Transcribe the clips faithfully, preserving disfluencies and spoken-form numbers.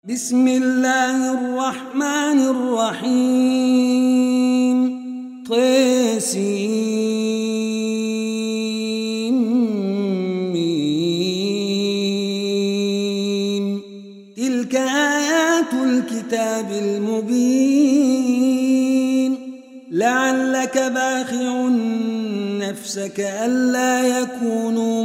بسم الله الرحمن الرحيم. طسيم. تلك آيات الكتاب المبين. لعلك باخع نفسك ألا يكونوا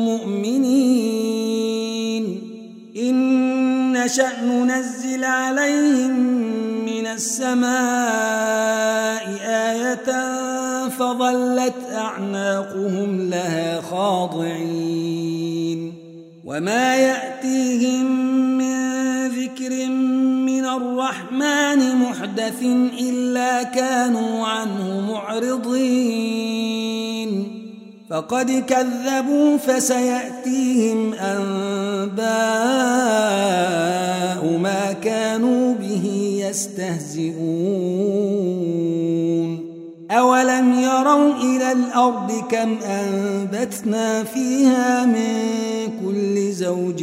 مؤمنين. إن نشأ ننزل عليهم من السماء آية فظلت أعناقهم لها خاضعين. وما يأتيهم من ذكر من الرحمن محدث إلا كانوا عنه معرضين. فقد كذبوا فسيأتيهم أنباء ما كانوا به يستهزئون. أولم يروا إلى الأرض كم أنبتنا فيها من كل زوج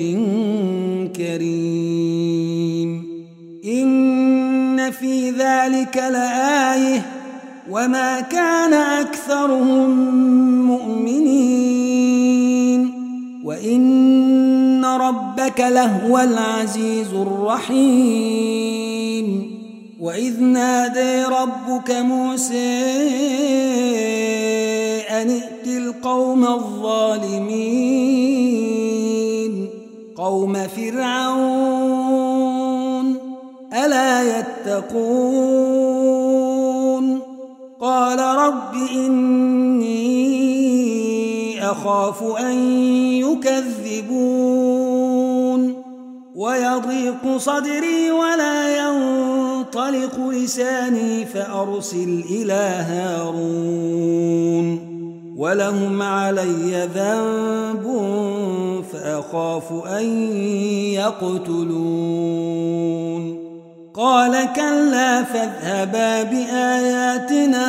كريم. إن في ذلك لآية وما كان أكثرهم مؤمنين وإن ربك لهو العزيز الرحيم. وإذ نادى ربك موسى أن ائت القوم الظالمين قوم فرعون ألا يتقون. قال رب إني أخاف أن يكذبون ويضيق صدري ولا ينطلق لساني فأرسل إلى هارون ولهم علي ذنب فأخاف أن يقتلون. قال كلا فاذهبا بآياتنا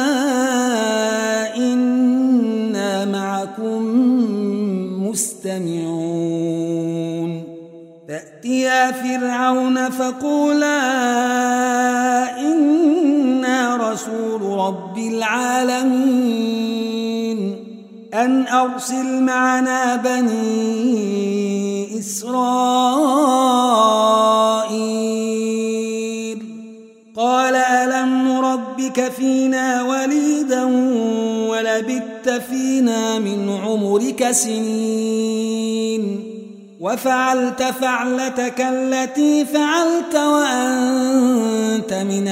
إنا معكم مستمعون. فأتيا فرعون فقولا إنا رسول رب العالمين أن أرسل معنا بني إسرائيل. قال ألم نربك فينا وليدا ولبثت فينا من عمرك سنين وفعلت فعلتك التي فعلت وأنت من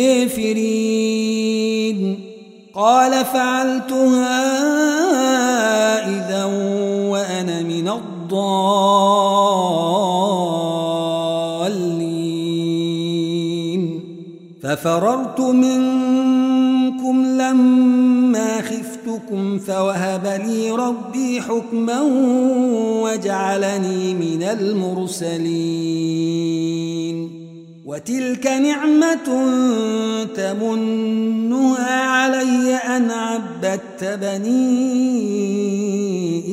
الكافرين. قال فعلتها إذا وأنا من الضالين. ففررت منكم لما خفتكم فوهب لي ربي حكما وجعلني من المرسلين. وتلك نعمة تمنها علي أن عبدت بني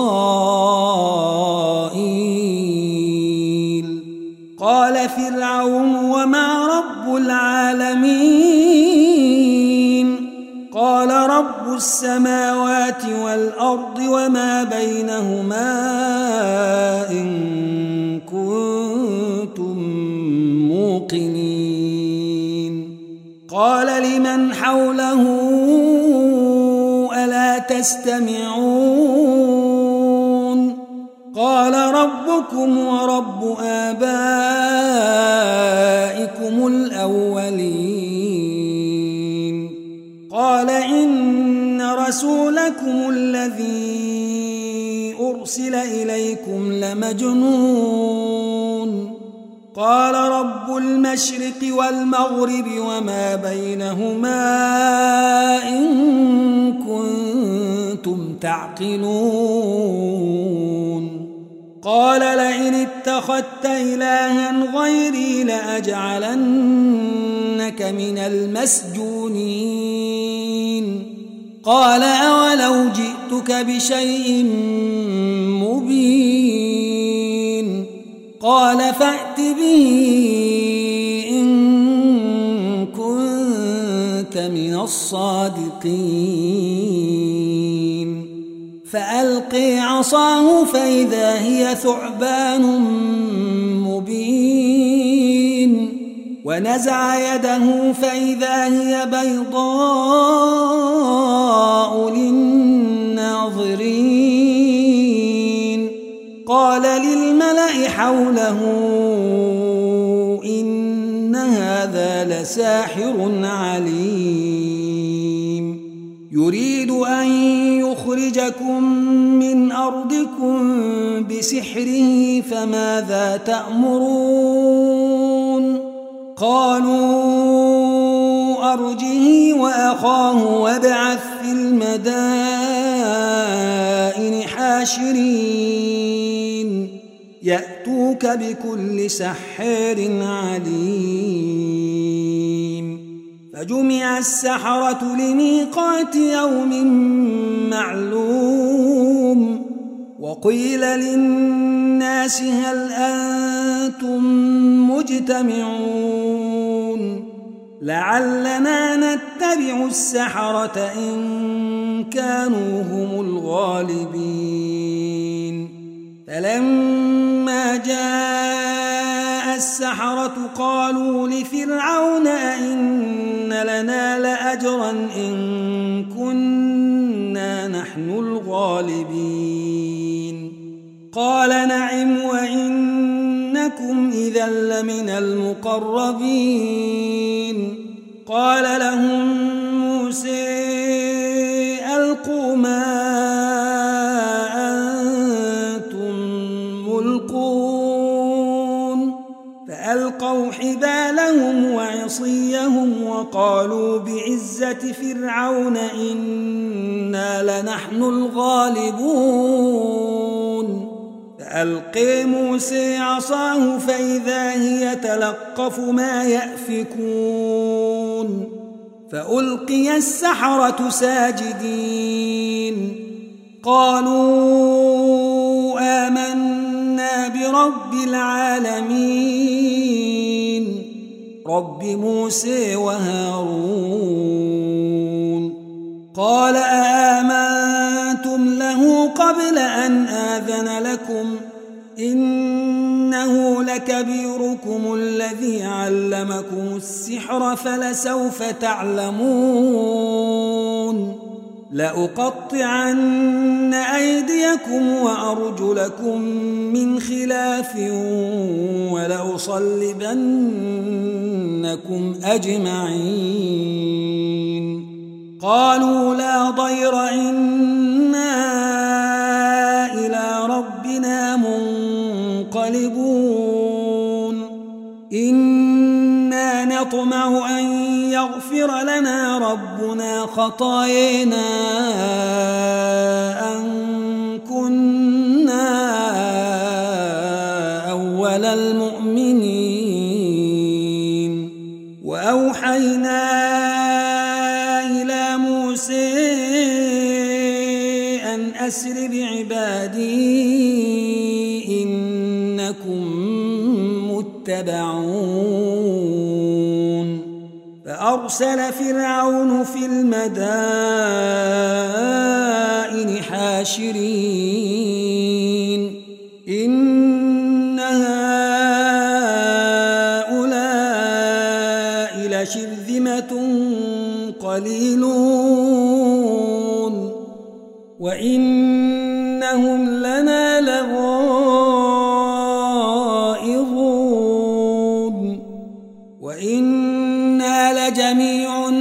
إسرائيل. قال فرعون وما رب العالمين. قال رب السماوات والأرض وما بينهما إن كنتم موقنين. قال لمن حوله ألا تستمعون. قال ربكم ورب آبائكم الأولين. قال إن رسولكم الذي أرسل إليكم لمجنون. قال رب المشرق والمغرب وما بينهما إن كنتم تعقلون. قال لئن اتخذت إلها غيري لأجعلنك من المسجونين. قال أولو جئتك بشيء مبين. قال فأت به به إن كنت من الصادقين فألقي عصاه فإذا هي ثعبان مبين ونزع يده فإذا هي بيضاء للناظرين قال للملأ حوله إن هذا لساحر عليم يريد أن يخرجكم من أرضكم بسحره فماذا تأمرون قالوا أرجه وأخاه وابعث في المدائن حاشرين يأتوك بكل سحار عليم فجمع السحرة لميقات يوم معلوم وقيل للناس هل أنتم مجتمعون لعلنا نتبع السحرة إن كانوا هم الغالبين فلما جاء السحرة قالوا لفرعون أئن لنا لأجرا إن كنا نحن الغالبين قال نعم وإنكم إذا لمن المقربين قال لهم موسى ألقوا ما أنتم ملقون فألقوا حبالهم وعصيهم وقالوا بعزة فرعون إنا لنحن الغالبون فألقي موسى عصاه فإذا هي تلقف ما يأفكون فألقي السحرة ساجدين قالوا آمنا برب العالمين رب موسى وهارون قال آمنتم له قبل أن آذن لكم إنه لكبيركم الذي علمكم السحر فلسوف تعلمون لأقطعن أيديكم وأرجلكم من خلاف ولأصلبنكم أجمعين قالوا لا ضير إنا إلى ربنا منقلبون إنا نطمع أن يغفر لنا ربنا خطايانا أن كنا أول المؤمنين وأوحينا إلى موسى أن أسر بعبادي إنكم متبعون فأرسل فرعون في المدائن حاشرين إن هؤلاء لشرذمة قليلون وإنهم لنا لغائظون وإنا لجميع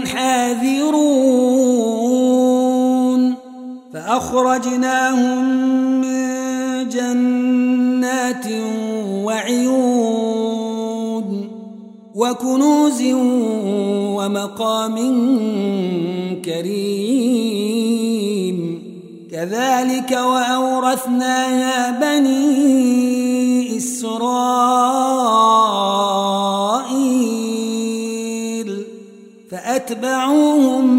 حاذرون فأخرجناهم من جنات وعيون وكنوز ومقام كريم كذلك وأورثناها بني إسرائيل فأتبعوهم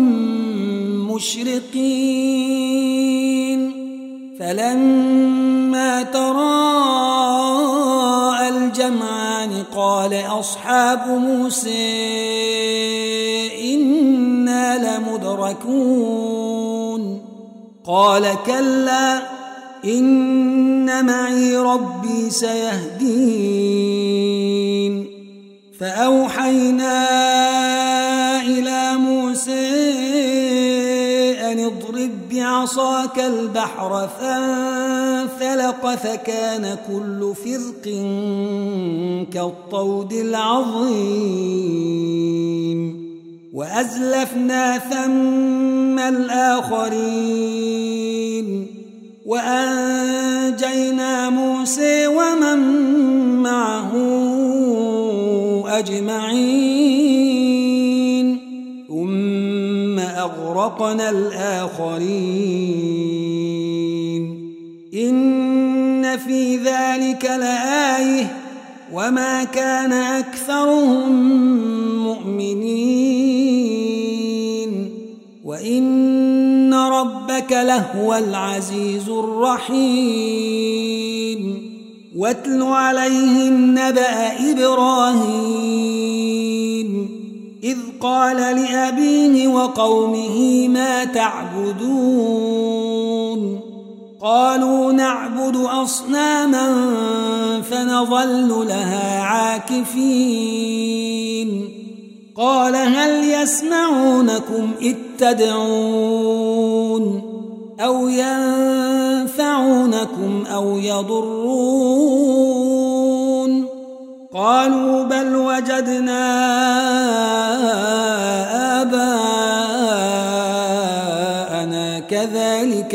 مشرقين فلما تراءى الجمعان قال قال أصحاب موسى إنا لمدركون قال كلا إن معي ربي سيهدين فأوحينا إلى موسى أن اضرب بعصاك البحر فانفلق فكان كل فرق كالطود العظيم وأزلفنا ثم الآخرين وأنجينا موسى ومن معه أجمعين ثم أغرقنا الآخرين إن في ذلك لآية وما كان أكثرهم مؤمنين وإن ربك لهو العزيز الرحيم واتل عليهم نبأ إبراهيم إذ قال لأبيه وقومه ما تعبدون قالوا نعبد أصناما فنظل لها عاكفين قال هل يسمعونكم إذ تدعون أو ينفعونكم أو يضرون قالوا بل وجدنا آباءنا كذلك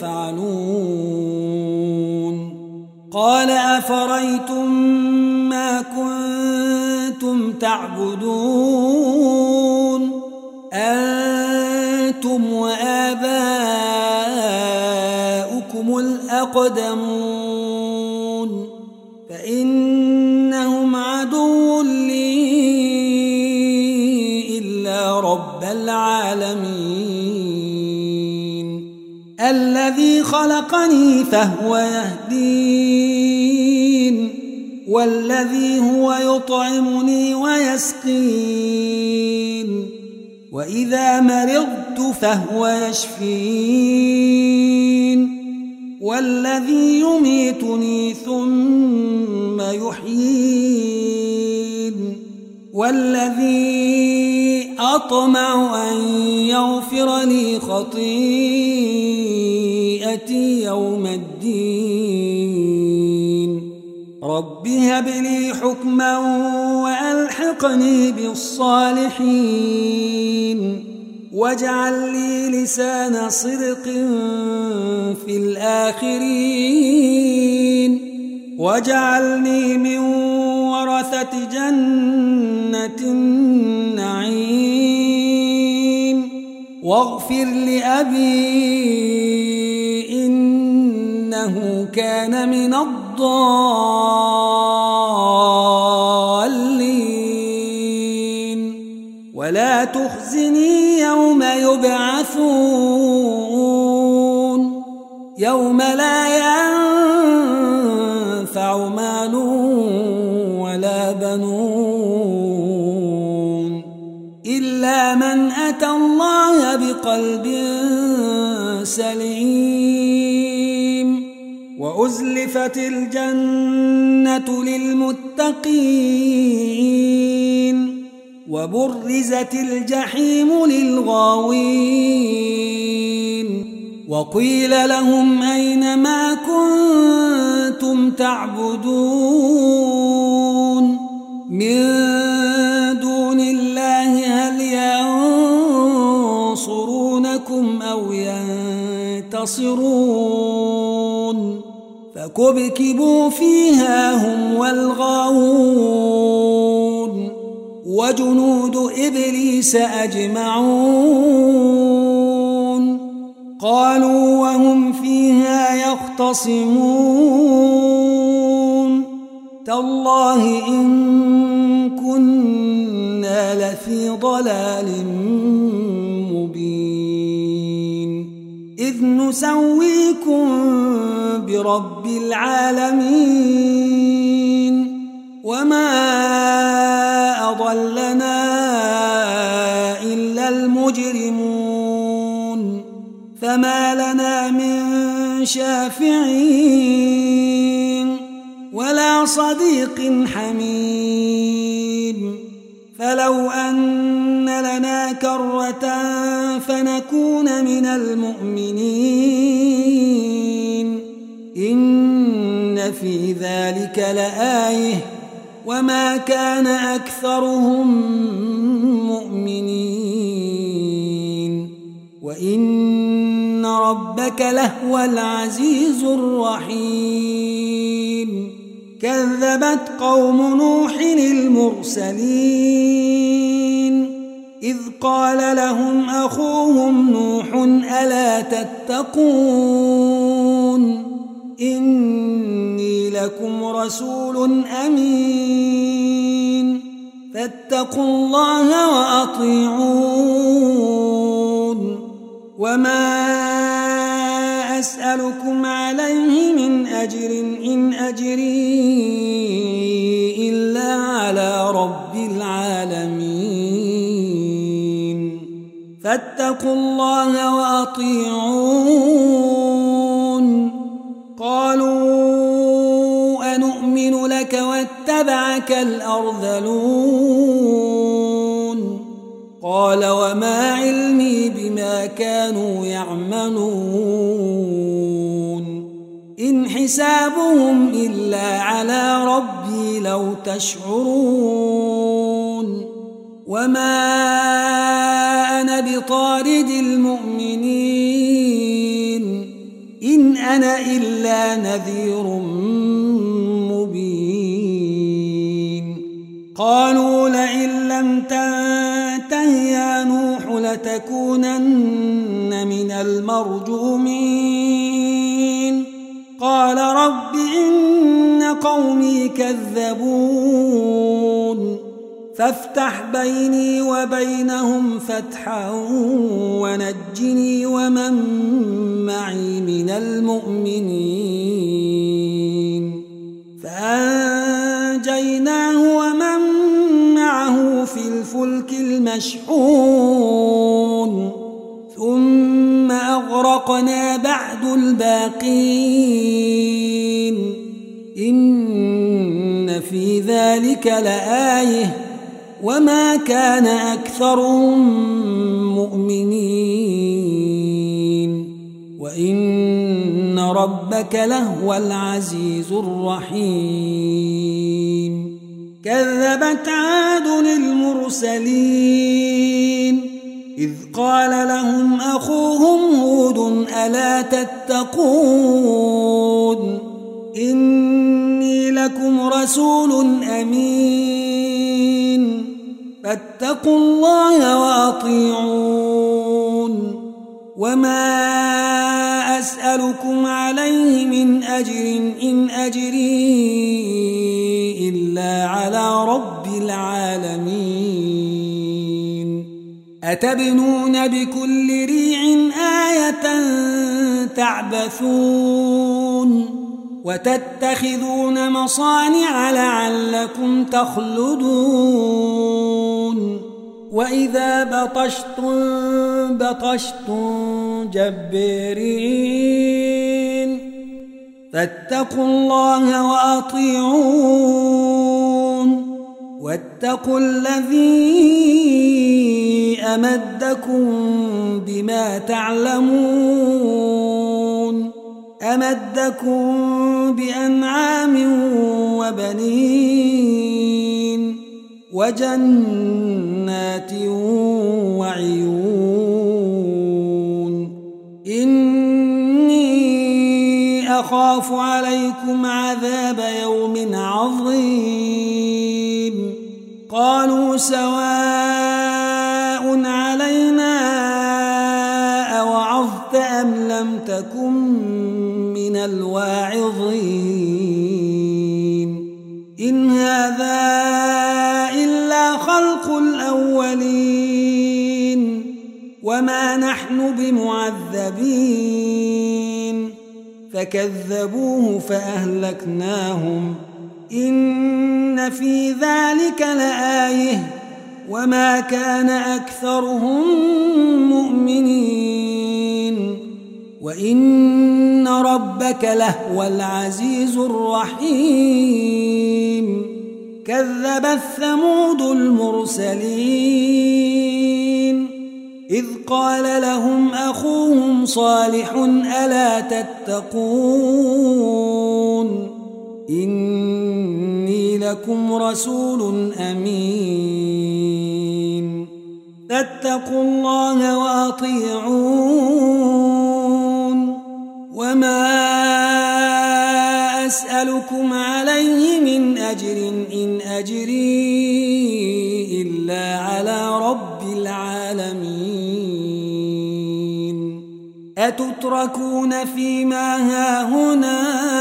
يفعلون قال أفرأيتم ما كنتم تعبدون أنتم وآباؤكم الأقدمون فإنهم عدو لي إلا رب العالمين الذي خلقني فهو يهدين والذي هو يطعمني ويسقين وإذا مرضت فهو يشفين والذي يميتني ثم يحيين والذي أطمع أن يغفر لي خطيئتي يوم الدين رب هب لي حكما وألحقني بالصالحين واجعل لي لسان صدق في الآخرين واجعلني من ورثة جنة النعيم واغفر لأبي إنه كان من الضالين ولا تخزني يوم يبعثون يوم لا ينفع مال ولا بنون إلا من أتى الله بقلب سليم وأزلفت الجنة للمتقين وبرزت الجحيم للغاوين وقيل لهم أين ما كنتم تعبدون من دون الله هل ينصرونكم أو ينتصرون فكبكبوا فيها هم والغاوون وجنود إبليس أجمعون قالوا وهم فيها يختصمون تالله إن كنا لفي ضلال مبين إذ نسويكم برب العالمين وما أضلنا إلا المجرمون فما لنا من شافعين ولا صديق حميم فلو أن لنا كرة فنكون من المؤمنين إن في ذلك لآية وما كان أكثرهم مؤمنين وإن ربك لهو العزيز الرحيم كذبت قوم نوح المرسلين إذ قال لهم أخوهم نوح ألا تتقون إني لكم رسول أمين فاتقوا الله وأطيعون وما أسألكم عليه من أجر إن أجري إلا على رب العالمين فاتقوا الله وأطيعون قالوا أنؤمن لك واتبعك الأرذلون قال وما علمي بما كانوا يعملون إن حسابهم إلا على ربي لو تشعرون وما أنا بطارد المؤمنين إن أنا إلا نذير مبين قالوا لئن لم تنته يا نوح لتكونن من المرجومين قال رب إن قومي كذبون فافتح بيني وبينهم فتحا ونجني ومن معي من المؤمنين فأنجيناه ومن معه في الفلك المشحون ثم أغرقنا بعد الباقين إن في ذلك لآية وما كان أكثرهم مؤمنين وإن ربك لهو العزيز الرحيم كذبت عاد المرسلين إذ قال لهم أخوهم هود ألا تتقون إني لكم رسول أمين فاتقوا الله وأطيعون وما أسألكم عليه من أجر إن أجري إلا على رب العالمين أتبنون بكل ريع آية تعبثون وتتخذون مصانع لعلكم تخلدون وإذا بطشتم بطشتم جبارين فاتقوا الله وأطيعون واتقوا الذي أمدكم بما تعلمون أمدكم بأنعام وبنين وجنات وعيون إني أخاف عليكم عذاب يوم عظيم قالوا سواء علينا أوعظت أم لم تكن من الواعظين إن هذا إلا خلق الأولين وما نحن بمعذبين فكذبوه فأهلكناهم إن في ذلك لآية وما كان أكثرهم مؤمنين وإن ربك لهو العزيز الرحيم كذبت ثمود المرسلين إذ قال لهم أخوهم صالح ألا تتقون إني لكم رسول أمين فاتقوا الله وأطيعون وما أسألكم عليه من أجر إن أجري إلا على رب العالمين أتتركون فيما هاهنا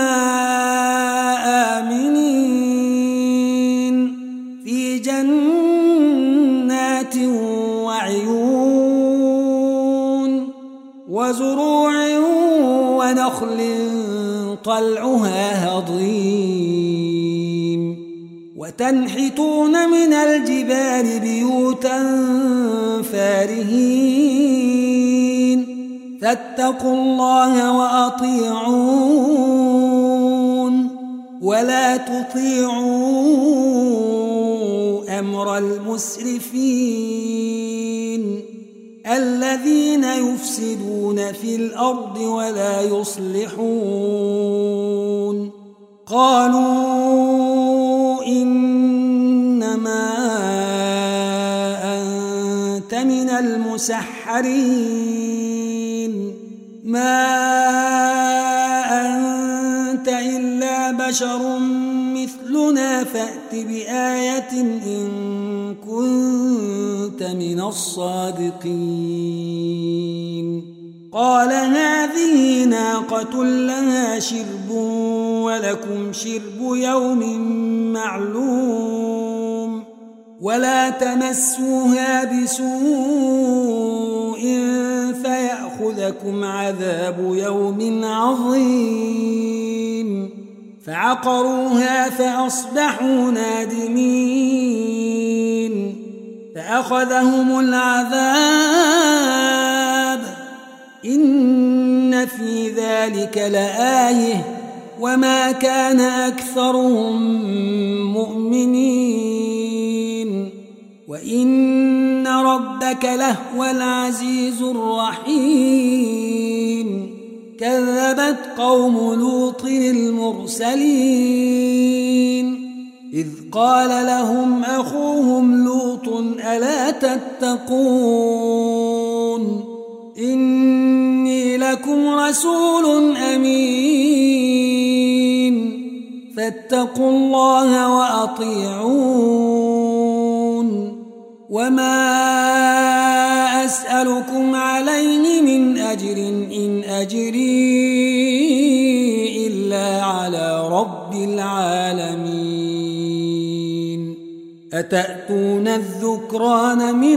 آمنين في جنات وعيون وزروع ونخل طلعها هضيم وتنحتون من الجبال بيوتا فارهين فاتقوا الله وأطيعون ولا تطيعوا أمر المسرفين الذين يفسدون في الأرض ولا يصلحون قالوا إنما أنت من المسحرين ما أنت إلا بشر مثلنا فأت بآية إن كنت من الصادقين قال هذه ناقة لها شرب ولكم شرب يوم معلوم ولا تمسوها بسوء فيأخذكم عذاب يوم عظيم فعقروها فأصبحوا نادمين فأخذهم العذاب إن في ذلك لآية وما كان أكثرهم مؤمنين وإن ربك لهو العزيز الرحيم كذبت قوم لوط المرسلين إذ قال لهم أخوهم لوط ألا تتقون إني لكم رسول أمين فاتقوا الله وأطيعون وما أسألكم عليه من أجر إن أجري إلا على رب العالمين أتأتون الذكران من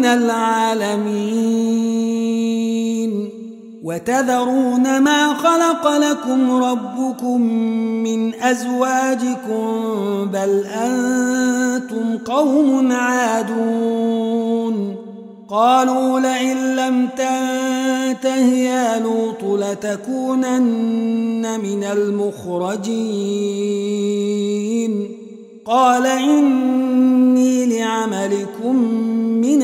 العالمين وتذرون ما خلق لكم ربكم من أزواجكم بل أنتم قوم عادون قالوا لئن لم تنته يا لوط لتكونن من المخرجين قال إني لعملكم من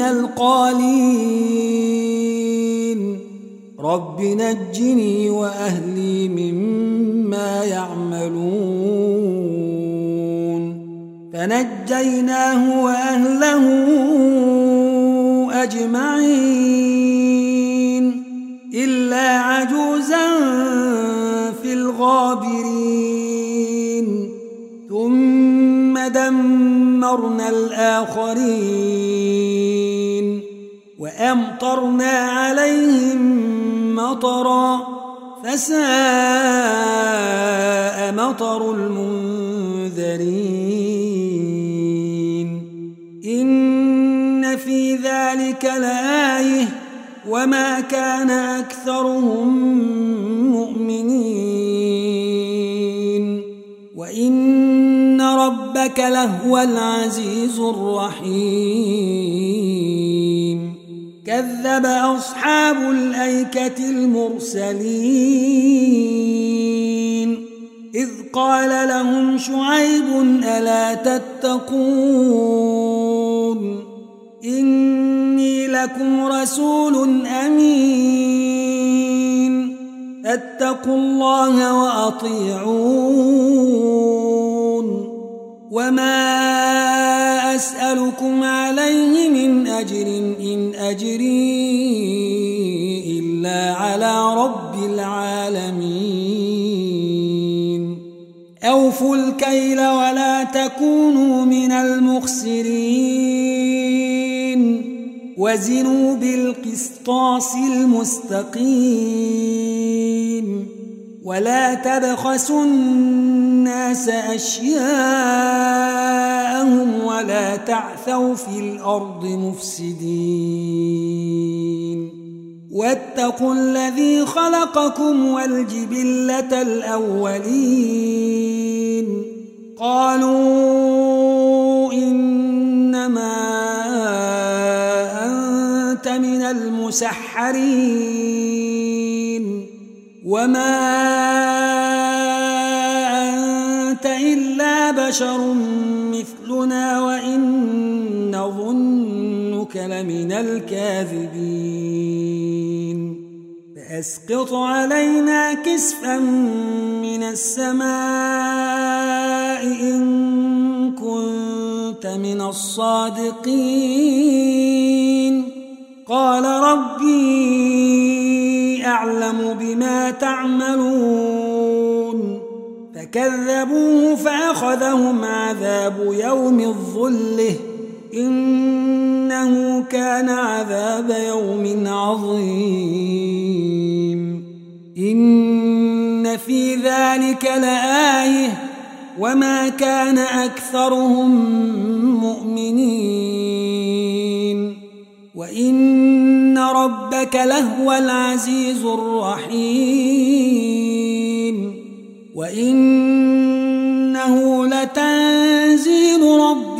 القالين رب نجني وأهلي مما يعملون فنجيناه وأهله أجمعين إلا عجوزا في الغابرين ثم دمرنا الآخرين وأمطرنا عليهم مطرا فساء مطر المنذرين إن في ذلك لآية وما كان أكثرهم مؤمنين وإن ربك لهو العزيز الرحيم كذب أصحاب الأيكة المرسلين إذ قال لهم شعيب ألا تتقون إني لكم رسول أمين فاتقوا الله وأطيعون وما أسألكم عليه من أجر إن أجري إلا على رب العالمين أوفوا الكيل ولا تكونوا من المخسرين وزنوا بالقسطاس المستقيم ولا تبخسوا الناس أشياءهم ولا تعثوا في الأرض مفسدين واتقوا الذي خلقكم والجبلة الأولين قالوا إنما أنت من المسحرين وما أنت إلا بشر مثلنا وإن نظنك لمن الكاذبين فأسقط علينا كسفا من السماء إن كنت من الصادقين قال ربي أعلم بما تعملون فكذبوه فأخذهم عذاب يوم الظلة إنه كان عذاب يوم عظيم إن في ذلك لآية وما كان أكثرهم مؤمنين وإن ربك لهو العزيز الرحيم وإنه لتنزيل رب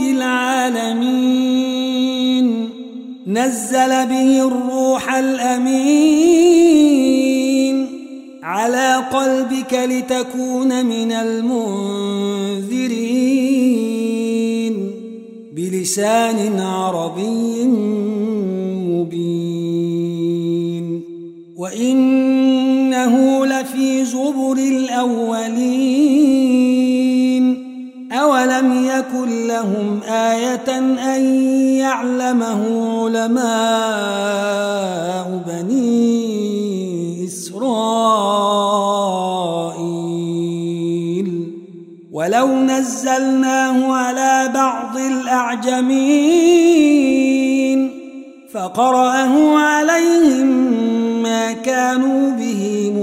العالمين نزل به الروح الأمين على قلبك لتكون من المنذرين بلسان عربي مبين وإنه لفي زبر الأولين أولم يكن لهم آية أن يعلمه علماء بني إسرائيل ولو نزلناه على بعض الأعجمين فقرأه عليهم ما كانوا به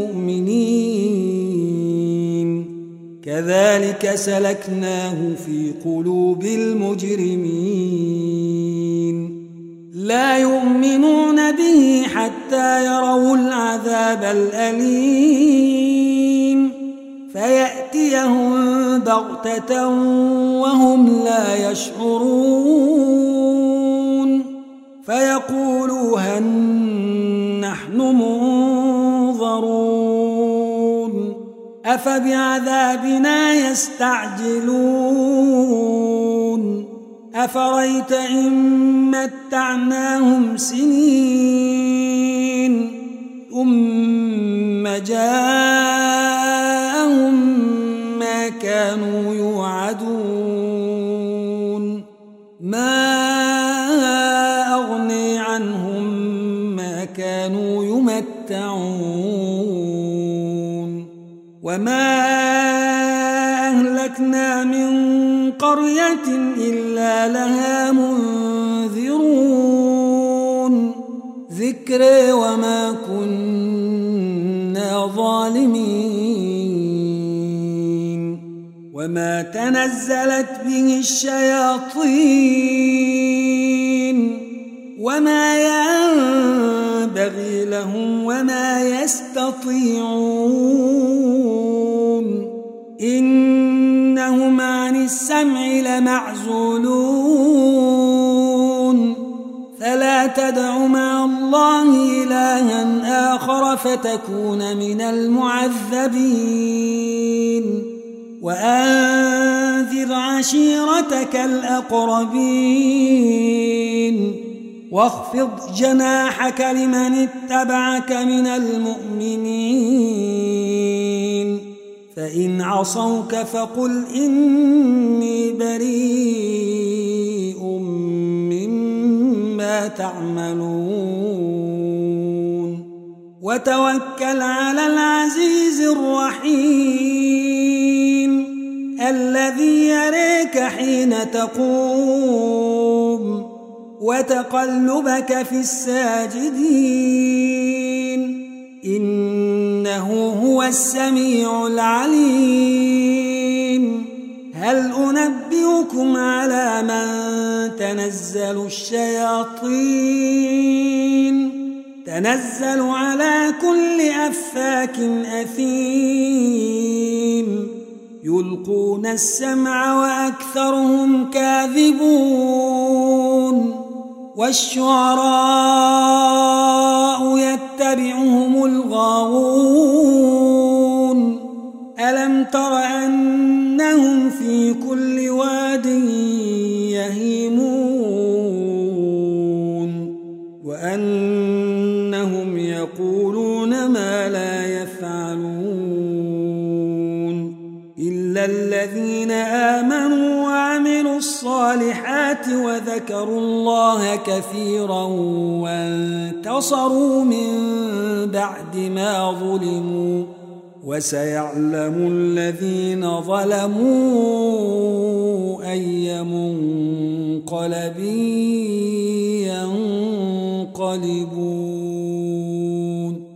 مؤمنين كذلك سلكناه في قلوب المجرمين لا يؤمنون به حتى يروا العذاب الأليم فيأتيهم بغتة وهم لا يشعرون فيقولوا هل نحن منظرون أفبعذابنا يستعجلون أفريت إن متعناهم سنين ثم جاءهم ما كانوا يوعدون ما أغني عنهم ما كانوا يمتعون وما أهلكنا من قرية إلا لها منذرون ذكر وما كنا ظالمين وما تنزلت به الشياطين وما ينبغي لهم وما يستطيعون إنهم عن السمع لمعزولون فلا تدع مع الله الله إلها آخر فتكون من المعذبين وأنذر عشيرتك الأقربين واخفض جناحك لمن اتبعك من المؤمنين فإن عصوك فقل إني بريء مما تعملون وتوكل على العزيز الرحيم الذي يريك حين تقوم وتقلبك في الساجدين إنه هو السميع العليم هل أنبئكم على من تنزل الشياطين تنزل على كل أفاك أثيم يلقون السمع وأكثرهم كاذبون والشعراء يتبعهم الغاوون ألم تر أنهم في كل واد يهيمون وأنهم يقولون ما لا يفعلون إلا الذين آمنوا وعملوا الصالحات وذكروا الله كثيرا وانتصروا من بعد ما ظلموا وسيعلم الذين ظلموا أي منقلب ينقلبون.